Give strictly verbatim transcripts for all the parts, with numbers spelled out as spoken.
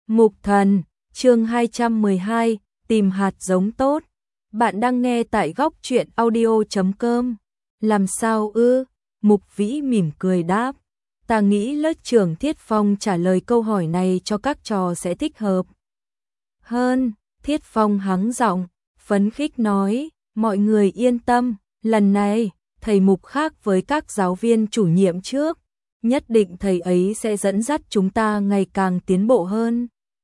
Mục Thần, chương hai trăm mười hai, tìm hạt giống tốt. Bạn đang nghe tại góc truyện audio chấm com. Làm sao ư? Mục Vĩ mỉm cười đáp. Ta nghĩ lớp trưởng Thiết Phong trả lời câu hỏi này cho các trò sẽ thích hợp hơn. Thiết Phong hắng giọng, phấn khích nói, mọi người yên tâm, lần này, thầy Mục khác với các giáo viên chủ nhiệm trước. Nhất định thầy ấy sẽ dẫn dắt chúng ta ngày càng tiến bộ hơn.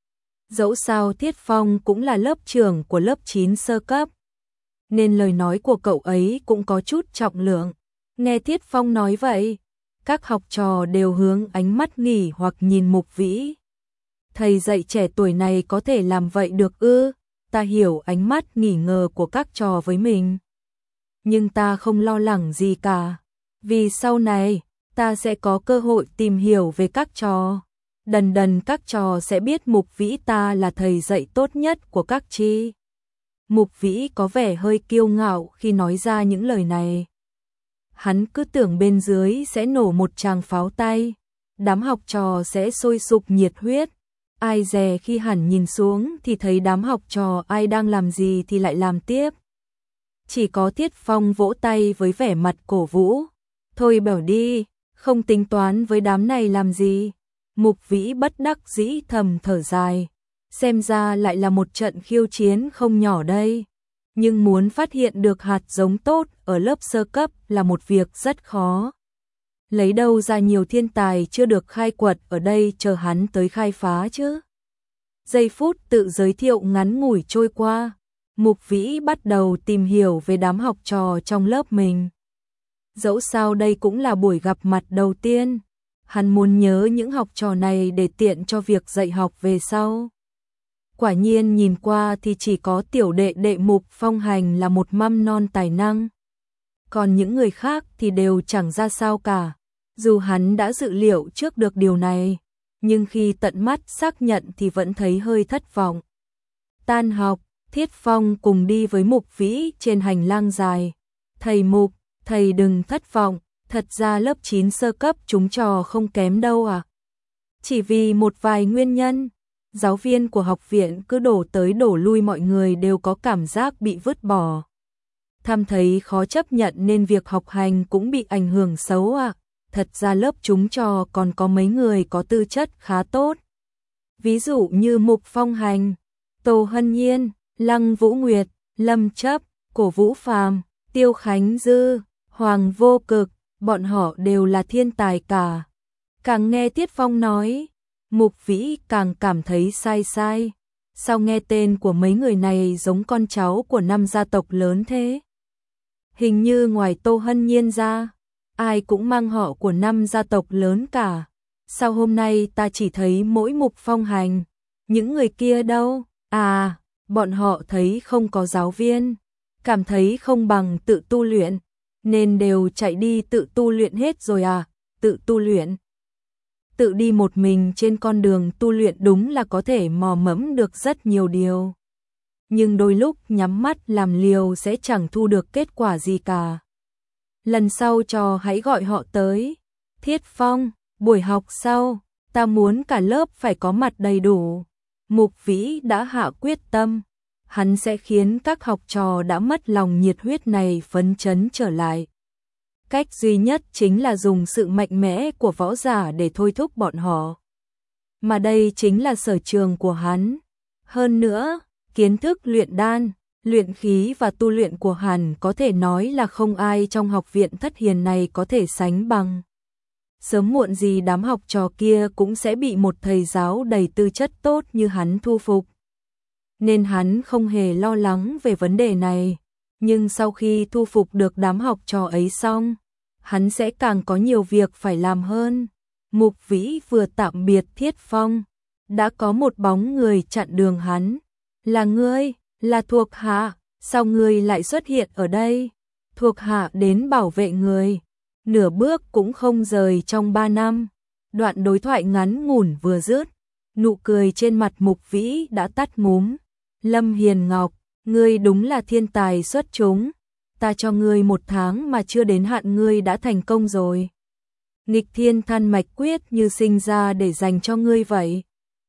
Dẫu sao Thiết Phong cũng là lớp trưởng của lớp chín sơ cấp, nên lời nói của cậu ấy cũng có chút trọng lượng. Nghe Thiết Phong nói vậy, các học trò đều hướng ánh mắt nghỉ hoặc nhìn Mục Vĩ. Thầy dạy trẻ tuổi này có thể làm vậy được ư? Ta hiểu ánh mắt nghỉ ngờ của các trò với mình. Nhưng ta không lo lắng gì cả, vì sau này, ta sẽ có cơ hội tìm hiểu về các trò. Dần dần các trò sẽ biết Mục Vĩ ta là thầy dạy tốt nhất của các chi. Mục Vĩ có vẻ hơi kiêu ngạo khi nói ra những lời này. Hắn cứ tưởng bên dưới sẽ nổ một tràng pháo tay, đám học trò sẽ sôi sục nhiệt huyết. Ai dè khi hẳn nhìn xuống thì thấy đám học trò ai đang làm gì thì lại làm tiếp. Chỉ có Thiết Phong vỗ tay với vẻ mặt cổ vũ. Thôi bảo đi, không tính toán với đám này làm gì. Mục Vĩ bất đắc dĩ thầm thở dài. Xem ra lại là một trận khiêu chiến không nhỏ đây. Nhưng muốn phát hiện được hạt giống tốt ở lớp sơ cấp là một việc rất khó. Lấy đâu ra nhiều thiên tài chưa được khai quật ở đây chờ hắn tới khai phá chứ. Giây phút tự giới thiệu ngắn ngủi trôi qua, Mục Vĩ bắt đầu tìm hiểu về đám học trò trong lớp mình. Dẫu sao đây cũng là buổi gặp mặt đầu tiên, hắn muốn nhớ những học trò này để tiện cho việc dạy học về sau. Quả nhiên nhìn qua thì chỉ có tiểu đệ đệ Mục Phong Hành là một măm non tài năng. Còn những người khác thì đều chẳng ra sao cả. Dù hắn đã dự liệu trước được điều này, nhưng khi tận mắt xác nhận thì vẫn thấy hơi thất vọng. Tan học, Thiết Phong cùng đi với Mục Vĩ trên hành lang dài. Thầy Mục, thầy đừng thất vọng, thật ra lớp chín sơ cấp chúng trò không kém đâu à. Chỉ vì một vài nguyên nhân, giáo viên của học viện cứ đổ tới đổ lui, mọi người đều có cảm giác bị vứt bỏ. Tham thấy khó chấp nhận nên việc học hành cũng bị ảnh hưởng xấu à. Thật ra lớp chúng trò còn có mấy người có tư chất khá tốt. Ví dụ như Mục Phong Hành, Tô Hân Nhiên, Lăng Vũ Nguyệt, Lâm Chấp, Cổ Vũ Phàm, Tiêu Khánh Dư, Hoàng Vô Cực, bọn họ đều là thiên tài cả. Càng nghe Thiết Phong nói, Mục Vĩ càng cảm thấy sai sai. Sao nghe tên của mấy người này giống con cháu của năm gia tộc lớn thế? Hình như ngoài Tô Hân Nhiên ra, ai cũng mang họ của năm gia tộc lớn cả. Sao hôm nay ta chỉ thấy mỗi Mục Phong Hành, những người kia đâu? À, bọn họ thấy không có giáo viên, cảm thấy không bằng tự tu luyện, nên đều chạy đi tự tu luyện hết rồi à, tự tu luyện. Tự đi một mình trên con đường tu luyện đúng là có thể mò mẫm được rất nhiều điều. Nhưng đôi lúc nhắm mắt làm liều sẽ chẳng thu được kết quả gì cả. Lần sau trò hãy gọi họ tới. Thiết Phong, buổi học sau, ta muốn cả lớp phải có mặt đầy đủ. Mục Vĩ đã hạ quyết tâm, hắn sẽ khiến các học trò đã mất lòng nhiệt huyết này phấn chấn trở lại. Cách duy nhất chính là dùng sự mạnh mẽ của võ giả để thôi thúc bọn họ. Mà đây chính là sở trường của hắn. Hơn nữa, kiến thức luyện đan, luyện khí và tu luyện của hắn có thể nói là không ai trong học viện Thất Hiền này có thể sánh bằng. Sớm muộn gì đám học trò kia cũng sẽ bị một thầy giáo đầy tư chất tốt như hắn thu phục. Nên hắn không hề lo lắng về vấn đề này. Nhưng sau khi thu phục được đám học trò ấy xong, hắn sẽ càng có nhiều việc phải làm hơn. Mục Vĩ vừa tạm biệt Thiết Phong, đã có một bóng người chặn đường hắn. Là ngươi, là thuộc hạ, sao ngươi lại xuất hiện ở đây? Thuộc hạ đến bảo vệ người, nửa bước cũng không rời trong ba năm. Đoạn đối thoại ngắn ngủn vừa dứt, nụ cười trên mặt Mục Vĩ đã tắt ngúm. Lâm Hiền Ngọc, ngươi đúng là thiên tài xuất chúng. Ta cho ngươi một tháng mà chưa đến hạn ngươi đã thành công rồi. Nghịch thiên than mạch quyết như sinh ra để dành cho ngươi vậy.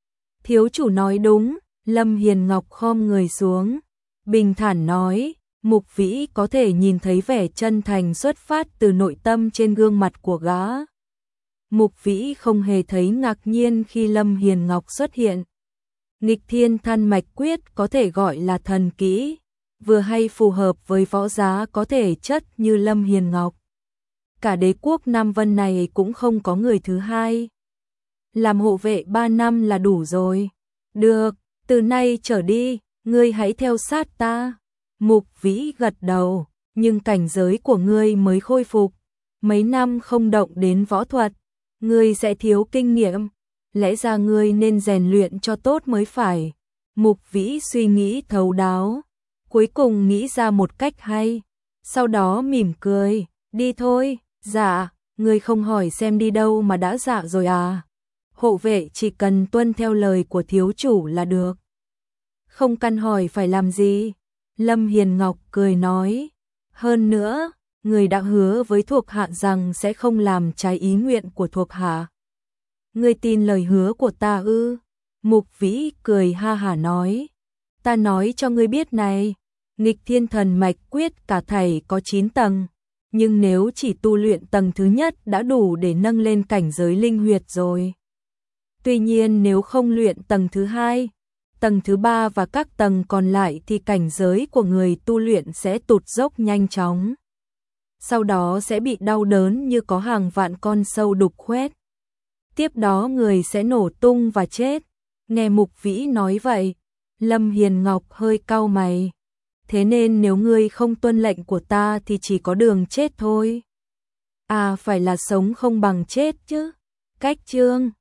Thiếu chủ nói đúng, Lâm Hiền Ngọc khom người xuống, bình thản nói, Mục Vĩ có thể nhìn thấy vẻ chân thành xuất phát từ nội tâm trên gương mặt của gã. Mục Vĩ không hề thấy ngạc nhiên khi Lâm Hiền Ngọc xuất hiện. Nghịch Thiên Thanh Mạch Quyết có thể gọi là thần kỹ, vừa hay phù hợp với võ giá có thể chất như Lâm Hiền Ngọc. Cả đế quốc Nam Vân này cũng không có người thứ hai. Làm hộ vệ ba năm là đủ rồi. Được, từ nay trở đi, ngươi hãy theo sát ta. Mục Vĩ gật đầu, nhưng cảnh giới của ngươi mới khôi phục. Mấy năm không động đến võ thuật, ngươi sẽ thiếu kinh nghiệm. Lẽ ra ngươi nên rèn luyện cho tốt mới phải. Mục Vĩ suy nghĩ thấu đáo, cuối cùng nghĩ ra một cách hay. Sau đó mỉm cười, đi thôi. Dạ, ngươi không hỏi xem đi đâu mà đã dạ rồi à? Hộ vệ chỉ cần tuân theo lời của thiếu chủ là được. Không cần hỏi phải làm gì. Lâm Hiền Ngọc cười nói. Hơn nữa, người đã hứa với thuộc hạ rằng sẽ không làm trái ý nguyện của thuộc hạ. Ngươi tin lời hứa của ta ư? Mục Vĩ cười ha hả nói. Ta nói cho ngươi biết này, Nghịch Thiên Thần Mạch Quyết cả thảy có chín tầng. Nhưng nếu chỉ tu luyện tầng thứ nhất đã đủ để nâng lên cảnh giới linh huyệt rồi. Tuy nhiên nếu không luyện tầng thứ hai, tầng thứ ba và các tầng còn lại thì cảnh giới của người tu luyện sẽ tụt dốc nhanh chóng. Sau đó sẽ bị đau đớn như có hàng vạn con sâu đục khoét. Tiếp đó người sẽ nổ tung và chết. Nghe Mục Vĩ nói vậy, Lâm Hiền Ngọc hơi cau mày. Thế nên nếu ngươi không tuân lệnh của ta thì chỉ có đường chết thôi. À phải là sống không bằng chết chứ. Cách chương